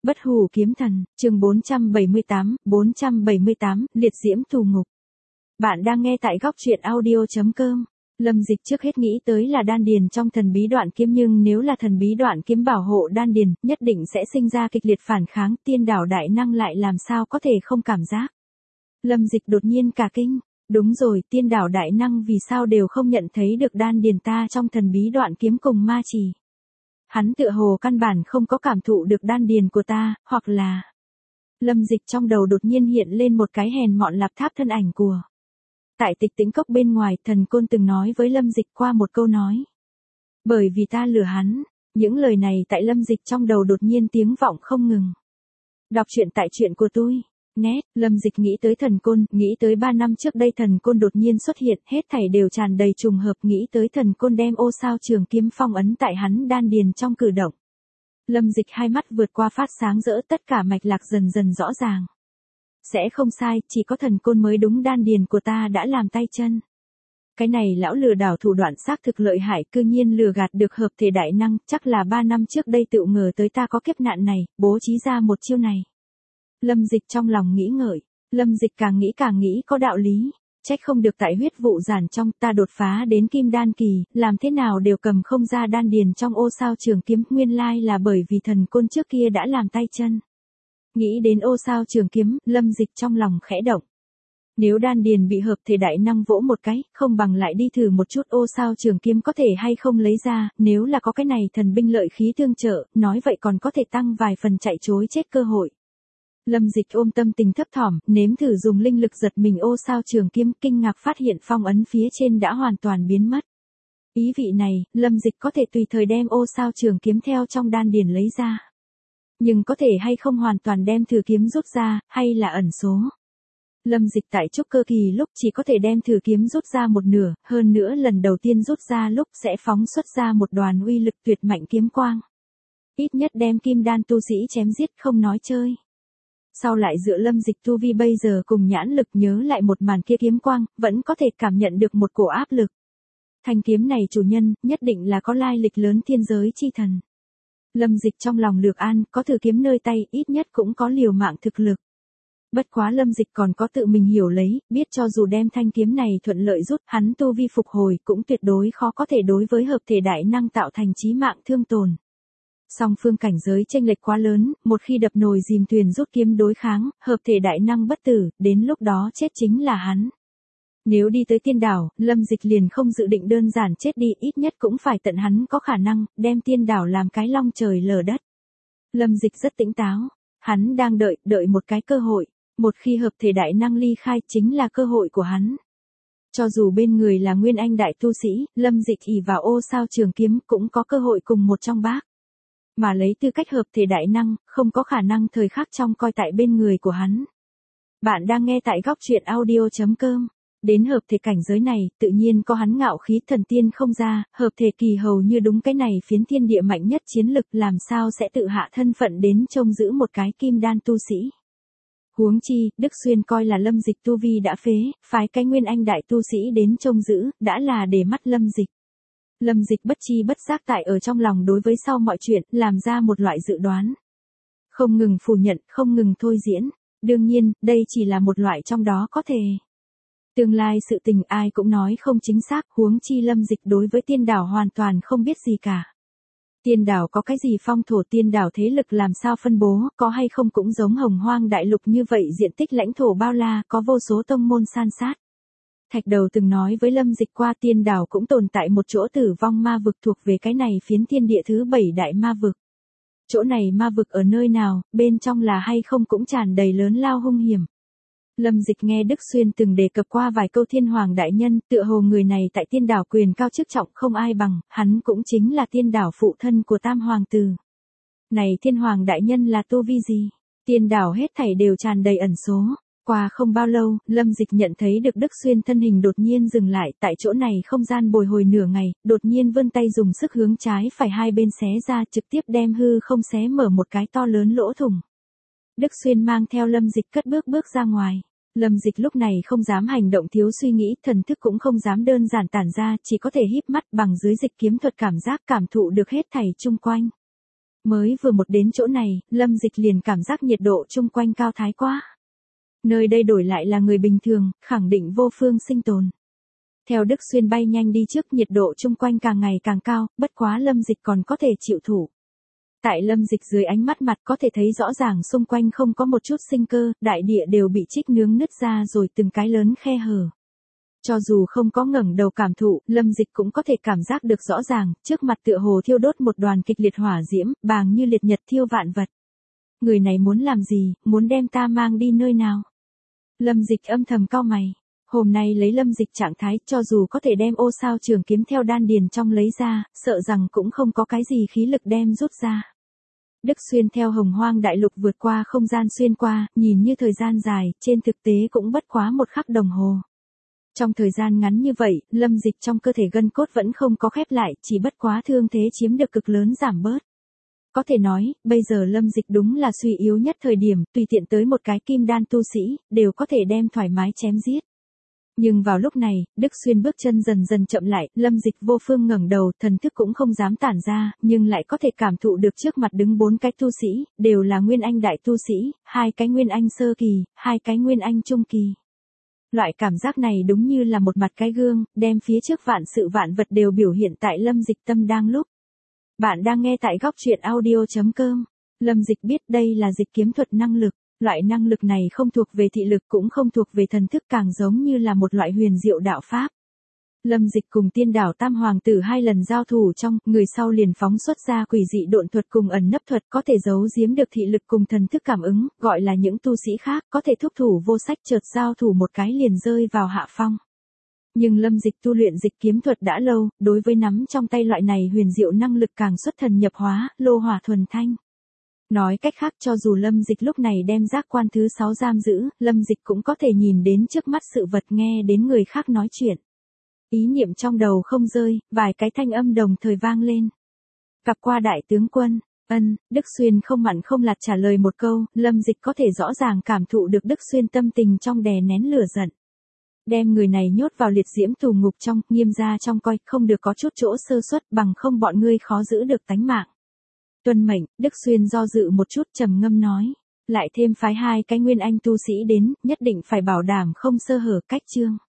Bất hủ kiếm thần, chương 478, liệt diễm tù ngục. Bạn đang nghe tại góc truyện audio.com. Lâm Dịch trước hết nghĩ tới là đan điền trong thần bí đoạn kiếm, nhưng nếu là thần bí đoạn kiếm bảo hộ đan điền, nhất định sẽ sinh ra kịch liệt phản kháng, tiên đảo đại năng lại làm sao có thể không cảm giác. Lâm Dịch đột nhiên cả kinh, đúng rồi, tiên đảo đại năng vì sao đều không nhận thấy được đan điền ta trong thần bí đoạn kiếm cùng ma chỉ. Hắn tựa hồ căn bản không có cảm thụ được đan điền của ta, hoặc là... Lâm Dịch trong đầu đột nhiên hiện lên một cái hèn mọn lạp tháp thân ảnh của. Tại Tịch Tĩnh Cốc bên ngoài, Thần Côn từng nói với Lâm Dịch qua một câu nói. Bởi vì ta lừa hắn, những lời này tại Lâm Dịch trong đầu đột nhiên tiếng vọng không ngừng. Đọc truyện tại truyện của tôi. Nét, Lâm Dịch nghĩ tới Thần Côn, nghĩ tới 3 năm trước đây Thần Côn đột nhiên xuất hiện, hết thảy đều tràn đầy trùng hợp, nghĩ tới Thần Côn đem ô sao trường kiếm phong ấn tại hắn đan điền trong cử động. Lâm Dịch hai mắt vượt qua phát sáng rỡ, tất cả mạch lạc dần dần rõ ràng. Sẽ không sai, chỉ có Thần Côn mới đúng, đan điền của ta đã làm tay chân. Cái này lão lừa đảo thủ đoạn xác thực lợi hại, cư nhiên lừa gạt được hợp thể đại năng, chắc là 3 năm trước đây tự ngờ tới ta có kiếp nạn này, bố trí ra một chiêu này. Lâm Dịch trong lòng nghĩ ngợi, Lâm Dịch càng nghĩ có đạo lý, trách không được tại huyết vụ giản trong ta đột phá đến kim đan kỳ, làm thế nào đều cầm không ra đan điền trong ô sao trường kiếm, nguyên lai là bởi vì Thần Côn trước kia đã làm tay chân. Nghĩ đến ô sao trường kiếm, Lâm Dịch trong lòng khẽ động. Nếu đan điền bị hợp thể đại năng vỗ một cái, không bằng lại đi thử một chút ô sao trường kiếm có thể hay không lấy ra, nếu là có cái này thần binh lợi khí tương trợ, nói vậy còn có thể tăng vài phần chạy trối chết cơ hội. Lâm Dịch ôm tâm tình thấp thỏm, nếm thử dùng linh lực giật mình ô sao trường kiếm, kinh ngạc phát hiện phong ấn phía trên đã hoàn toàn biến mất. Ý vị này, Lâm Dịch có thể tùy thời đem ô sao trường kiếm theo trong đan điền lấy ra. Nhưng có thể hay không hoàn toàn đem thử kiếm rút ra, hay là ẩn số. Lâm Dịch tại trúc cơ kỳ lúc chỉ có thể đem thử kiếm rút ra một nửa, hơn nữa lần đầu tiên rút ra lúc sẽ phóng xuất ra một đoàn uy lực tuyệt mạnh kiếm quang. Ít nhất đem kim đan tu sĩ chém giết không nói chơi. Sau lại dựa Lâm Dịch tu vi bây giờ cùng nhãn lực nhớ lại một màn kia kiếm quang, vẫn có thể cảm nhận được một cổ áp lực. Thanh kiếm này chủ nhân, nhất định là có lai lịch lớn, thiên giới chi thần. Lâm Dịch trong lòng lược an, có thử kiếm nơi tay, ít nhất cũng có liều mạng thực lực. Bất quá Lâm Dịch còn có tự mình hiểu lấy, biết cho dù đem thanh kiếm này thuận lợi rút, hắn tu vi phục hồi cũng tuyệt đối khó có thể đối với hợp thể đại năng tạo thành chí mạng thương tổn. Song phương cảnh giới chênh lệch quá lớn, một khi đập nồi dìm thuyền rút kiếm đối kháng, hợp thể đại năng bất tử, đến lúc đó chết chính là hắn. Nếu đi tới tiên đảo, Lâm Dịch liền không dự định đơn giản chết đi, ít nhất cũng phải tận hắn có khả năng, đem tiên đảo làm cái long trời lở đất. Lâm Dịch rất tỉnh táo, hắn đang đợi một cái cơ hội, một khi hợp thể đại năng ly khai chính là cơ hội của hắn. Cho dù bên người là nguyên anh đại tu sĩ, Lâm Dịch ỷ vào ô sao trường kiếm cũng có cơ hội cùng một trong bác. Mà lấy tư cách hợp thể đại năng, không có khả năng thời khắc trong coi tại bên người của hắn. Bạn đang nghe tại góc truyện audio.com. Đến hợp thể cảnh giới này, tự nhiên có hắn ngạo khí thần tiên không ra, hợp thể kỳ hầu như đúng cái này phiến thiên địa mạnh nhất chiến lực, làm sao sẽ tự hạ thân phận đến trông giữ một cái kim đan tu sĩ. Huống chi, Đức Xuyên coi là Lâm Dịch tu vi đã phế, phái cái nguyên anh đại tu sĩ đến trông giữ, đã là để mắt Lâm Dịch. Lâm Dịch bất chi bất giác tại ở trong lòng đối với sau mọi chuyện, làm ra một loại dự đoán. Không ngừng phủ nhận, không ngừng thôi diễn. Đương nhiên, đây chỉ là một loại trong đó có thể. Tương lai sự tình ai cũng nói không chính xác, huống chi Lâm Dịch đối với tiên đảo hoàn toàn không biết gì cả. Tiên đảo có cái gì phong thổ, tiên đảo thế lực làm sao phân bố, có hay không cũng giống Hồng Hoang đại lục như vậy, diện tích lãnh thổ bao la, có vô số tông môn san sát. Thạch Đầu từng nói với Lâm Dịch qua, tiên đảo cũng tồn tại một chỗ tử vong ma vực thuộc về cái này phiến thiên địa thứ 7 đại ma vực. Chỗ này ma vực ở nơi nào, bên trong là hay không cũng tràn đầy lớn lao hung hiểm. Lâm Dịch nghe Đức Xuyên từng đề cập qua vài câu thiên hoàng đại nhân, tựa hồ người này tại tiên đảo quyền cao chức trọng không ai bằng, hắn cũng chính là tiên đảo phụ thân của tam hoàng tử. Này thiên hoàng đại nhân là tu vi gì? Tiên đảo hết thảy đều tràn đầy ẩn số. Qua không bao lâu, Lâm Dịch nhận thấy được Đức Xuyên thân hình đột nhiên dừng lại, tại chỗ này không gian bồi hồi nửa ngày, đột nhiên vươn tay dùng sức hướng trái phải hai bên xé ra, trực tiếp đem hư không xé mở một cái to lớn lỗ thủng. Đức Xuyên mang theo Lâm Dịch cất bước ra ngoài. Lâm Dịch lúc này không dám hành động thiếu suy nghĩ, thần thức cũng không dám đơn giản tản ra, chỉ có thể híp mắt bằng dưới dịch kiếm thuật cảm giác cảm thụ được hết thảy chung quanh. Mới vừa một đến chỗ này, Lâm Dịch liền cảm giác nhiệt độ chung quanh cao thái quá. Nơi đây đổi lại là người bình thường, khẳng định vô phương sinh tồn. Theo Đức Xuyên bay nhanh đi trước, nhiệt độ chung quanh càng ngày càng cao, bất quá Lâm Dịch còn có thể chịu thủ. Tại Lâm Dịch dưới ánh mắt mặt có thể thấy rõ ràng xung quanh không có một chút sinh cơ, đại địa đều bị trích nướng nứt ra rồi từng cái lớn khe hở. Cho dù không có ngẩng đầu cảm thụ, Lâm Dịch cũng có thể cảm giác được rõ ràng, trước mặt tựa hồ thiêu đốt một đoàn kịch liệt hỏa diễm, bàng như liệt nhật thiêu vạn vật. Người này muốn làm gì, muốn đem ta mang đi nơi nào? Lâm Dịch âm thầm cau mày. Hôm nay lấy Lâm Dịch trạng thái, cho dù có thể đem ô sao trường kiếm theo đan điền trong lấy ra, sợ rằng cũng không có cái gì khí lực đem rút ra. Đức Xuyên theo Hồng Hoang đại lục vượt qua không gian xuyên qua, nhìn như thời gian dài, trên thực tế cũng bất quá một khắc đồng hồ. Trong thời gian ngắn như vậy, Lâm Dịch trong cơ thể gân cốt vẫn không có khép lại, chỉ bất quá thương thế chiếm được cực lớn giảm bớt. Có thể nói, bây giờ Lâm Dịch đúng là suy yếu nhất thời điểm, tùy tiện tới một cái kim đan tu sĩ, đều có thể đem thoải mái chém giết. Nhưng vào lúc này, Đức Xuyên bước chân dần dần chậm lại, Lâm Dịch vô phương ngẩng đầu, thần thức cũng không dám tản ra, nhưng lại có thể cảm thụ được trước mặt đứng 4 cái tu sĩ, đều là Nguyên Anh đại tu sĩ, 2 cái Nguyên Anh sơ kỳ, 2 cái Nguyên Anh trung kỳ. Loại cảm giác này đúng như là một mặt cái gương, đem phía trước vạn sự vạn vật đều biểu hiện tại Lâm Dịch tâm đang lúc. Bạn đang nghe tại góc truyện audio.com. Lâm Dịch biết đây là dịch kiếm thuật năng lực. Loại năng lực này không thuộc về thị lực cũng không thuộc về thần thức, càng giống như là một loại huyền diệu đạo pháp. Lâm Dịch cùng Tiên Đảo Tam Hoàng tử 2 lần giao thủ trong, người sau liền phóng xuất ra quỷ dị độn thuật cùng ẩn nấp thuật, có thể giấu giếm được thị lực cùng thần thức cảm ứng, gọi là những tu sĩ khác có thể thúc thủ vô sách, chợt giao thủ một cái liền rơi vào hạ phong. Nhưng Lâm Dịch tu luyện dịch kiếm thuật đã lâu, đối với nắm trong tay loại này huyền diệu năng lực càng xuất thần nhập hóa, lô hỏa thuần thanh. Nói cách khác, cho dù Lâm Dịch lúc này đem giác quan thứ 6 giam giữ, Lâm Dịch cũng có thể nhìn đến trước mắt sự vật, nghe đến người khác nói chuyện. Ý niệm trong đầu không rơi, vài cái thanh âm đồng thời vang lên. Gặp qua đại tướng quân. Đức Xuyên không mặn không lạt trả lời một câu, Lâm Dịch có thể rõ ràng cảm thụ được Đức Xuyên tâm tình trong đè nén lửa giận. Đem người này nhốt vào liệt diễm tù ngục trong, nghiêm ra trong coi, không được có chút chỗ sơ suất, bằng không bọn ngươi khó giữ được tánh mạng. Tuân mệnh, Đức Xuyên do dự một chút trầm ngâm nói. Lại thêm phái 2 cái Nguyên Anh tu sĩ đến, nhất định phải bảo đảm không sơ hở, cách chương.